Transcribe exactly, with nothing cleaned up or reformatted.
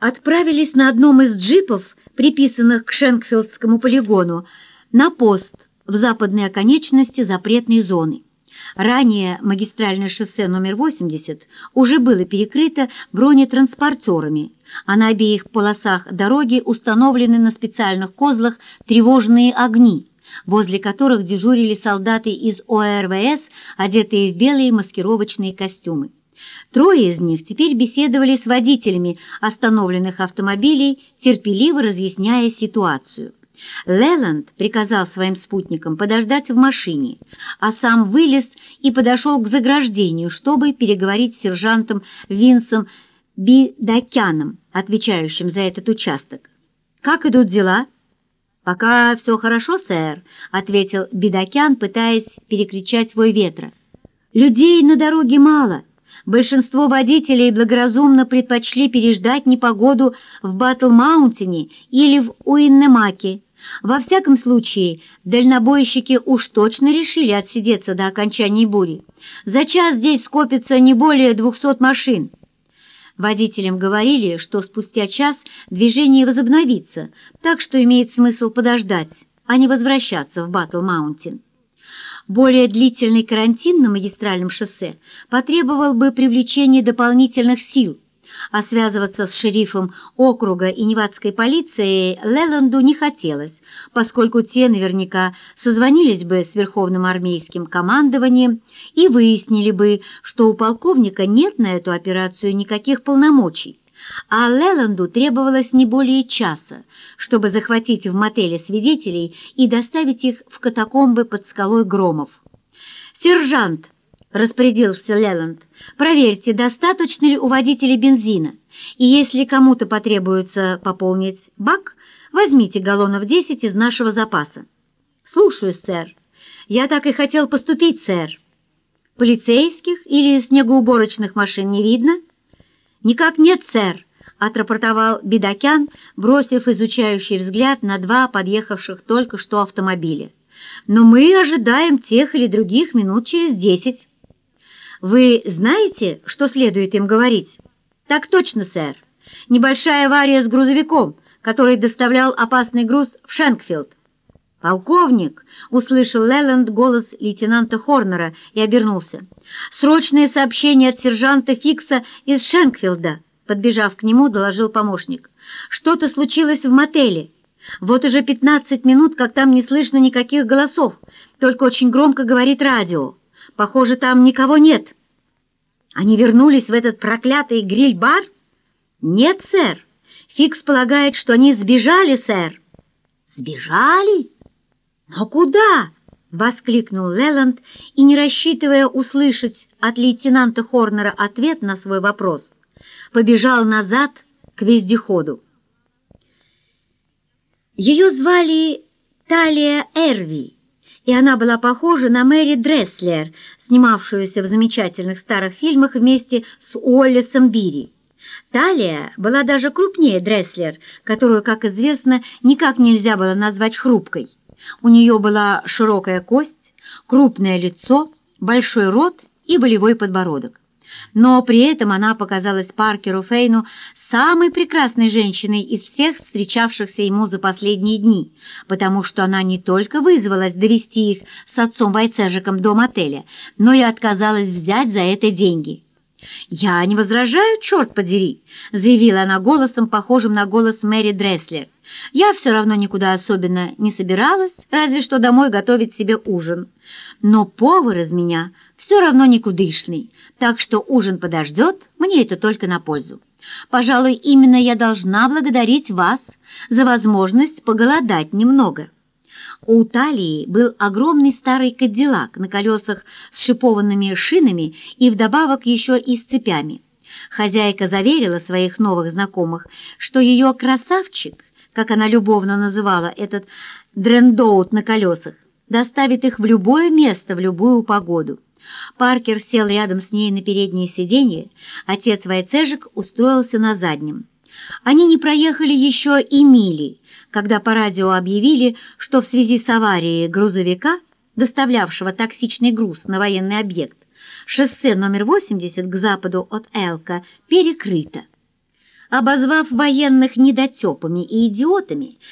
отправились на одном из джипов, приписанных к Шенкфилдскому полигону, на пост в западной оконечности запретной зоны. Ранее магистральное шоссе номер восемьдесят уже было перекрыто бронетранспортерами, а на обеих полосах дороги установлены на специальных козлах тревожные огни, возле которых дежурили солдаты из О Р В С, одетые в белые маскировочные костюмы. Трое из них теперь беседовали с водителями остановленных автомобилей, терпеливо разъясняя ситуацию. Леланд приказал своим спутникам подождать в машине, а сам вылез и подошел к заграждению, чтобы переговорить с сержантом Винсом Бидакяном, отвечающим за этот участок. «Как идут дела?» «Пока все хорошо, сэр», — ответил Бидакян, пытаясь перекричать свой ветра. «Людей на дороге мало. Большинство водителей благоразумно предпочли переждать непогоду в Батл-Маунтине или в Уиннемаке. Во всяком случае, дальнобойщики уж точно решили отсидеться до окончания бури. За час здесь скопится не более двухсот машин». Водителям говорили, что спустя час движение возобновится, так что имеет смысл подождать, а не возвращаться в Батл-Маунтин. Более длительный карантин на магистральном шоссе потребовал бы привлечения дополнительных сил, а связываться с шерифом округа и невадской полицией Леланду не хотелось, поскольку те наверняка созвонились бы с Верховным армейским командованием и выяснили бы, что у полковника нет на эту операцию никаких полномочий, а Леланду требовалось не более часа, чтобы захватить в мотеле свидетелей и доставить их в катакомбы под скалой Громов. «Сержант!» — распорядился Леланд. «Проверьте, достаточно ли у водителя бензина, и если кому-то потребуется пополнить бак, возьмите галлонов десять из нашего запаса». «Слушаюсь, сэр». «Я так и хотел поступить, сэр». «Полицейских или снегоуборочных машин не видно?» «Никак нет, сэр», — отрапортовал Бидакян, бросив изучающий взгляд на два подъехавших только что автомобиля. «Но мы ожидаем тех или других минут через десять». «Вы знаете, что следует им говорить?» «Так точно, сэр. Небольшая авария с грузовиком, который доставлял опасный груз в Шенкфилд». «Полковник!» — услышал Леланд голос лейтенанта Хорнера и обернулся. «Срочное сообщение от сержанта Фикса из Шенкфилда!» Подбежав к нему, доложил помощник. «Что-то случилось в мотеле. Вот уже пятнадцать минут, как там не слышно никаких голосов, только очень громко говорит радио. Похоже, там никого нет». «Они вернулись в этот проклятый гриль-бар?» «Нет, сэр. Фикс полагает, что они сбежали, сэр». «Сбежали? Но куда?» — воскликнул Леланд и, не рассчитывая услышать от лейтенанта Хорнера ответ на свой вопрос, побежал назад к вездеходу. Ее звали Талия Эрви, и она была похожа на Мэри Дресслер, снимавшуюся в замечательных старых фильмах вместе с Уоллесом Бири. Талия была даже крупнее Дресслер, которую, как известно, никак нельзя было назвать хрупкой. У нее была широкая кость, крупное лицо, большой рот и волевой подбородок. Но при этом она показалась Паркеру Фейну самой прекрасной женщиной из всех встречавшихся ему за последние дни, потому что она не только вызвалась довести их с отцом Вайцежиком до мотеля, но и отказалась взять за это деньги. «Я не возражаю, черт подери», — заявила она голосом, похожим на голос Мэри Дресслер. «Я все равно никуда особенно не собиралась, разве что домой готовить себе ужин. Но повар из меня все равно никудышный, так что ужин подождет, мне это только на пользу. Пожалуй, именно я должна благодарить вас за возможность поголодать немного». У Талии был огромный старый кадиллак на колесах с шипованными шинами и вдобавок еще и с цепями. Хозяйка заверила своих новых знакомых, что ее красавчик, как она любовно называла этот дрендоут на колесах, доставит их в любое место в любую погоду. Паркер сел рядом с ней на переднее сиденье, отец Вайцежик устроился на заднем. Они не проехали еще и мили, когда по радио объявили, что в связи с аварией грузовика, доставлявшего токсичный груз на военный объект, шоссе номер восемьдесят к западу от Элка перекрыто. Обозвав военных недотепами и идиотами,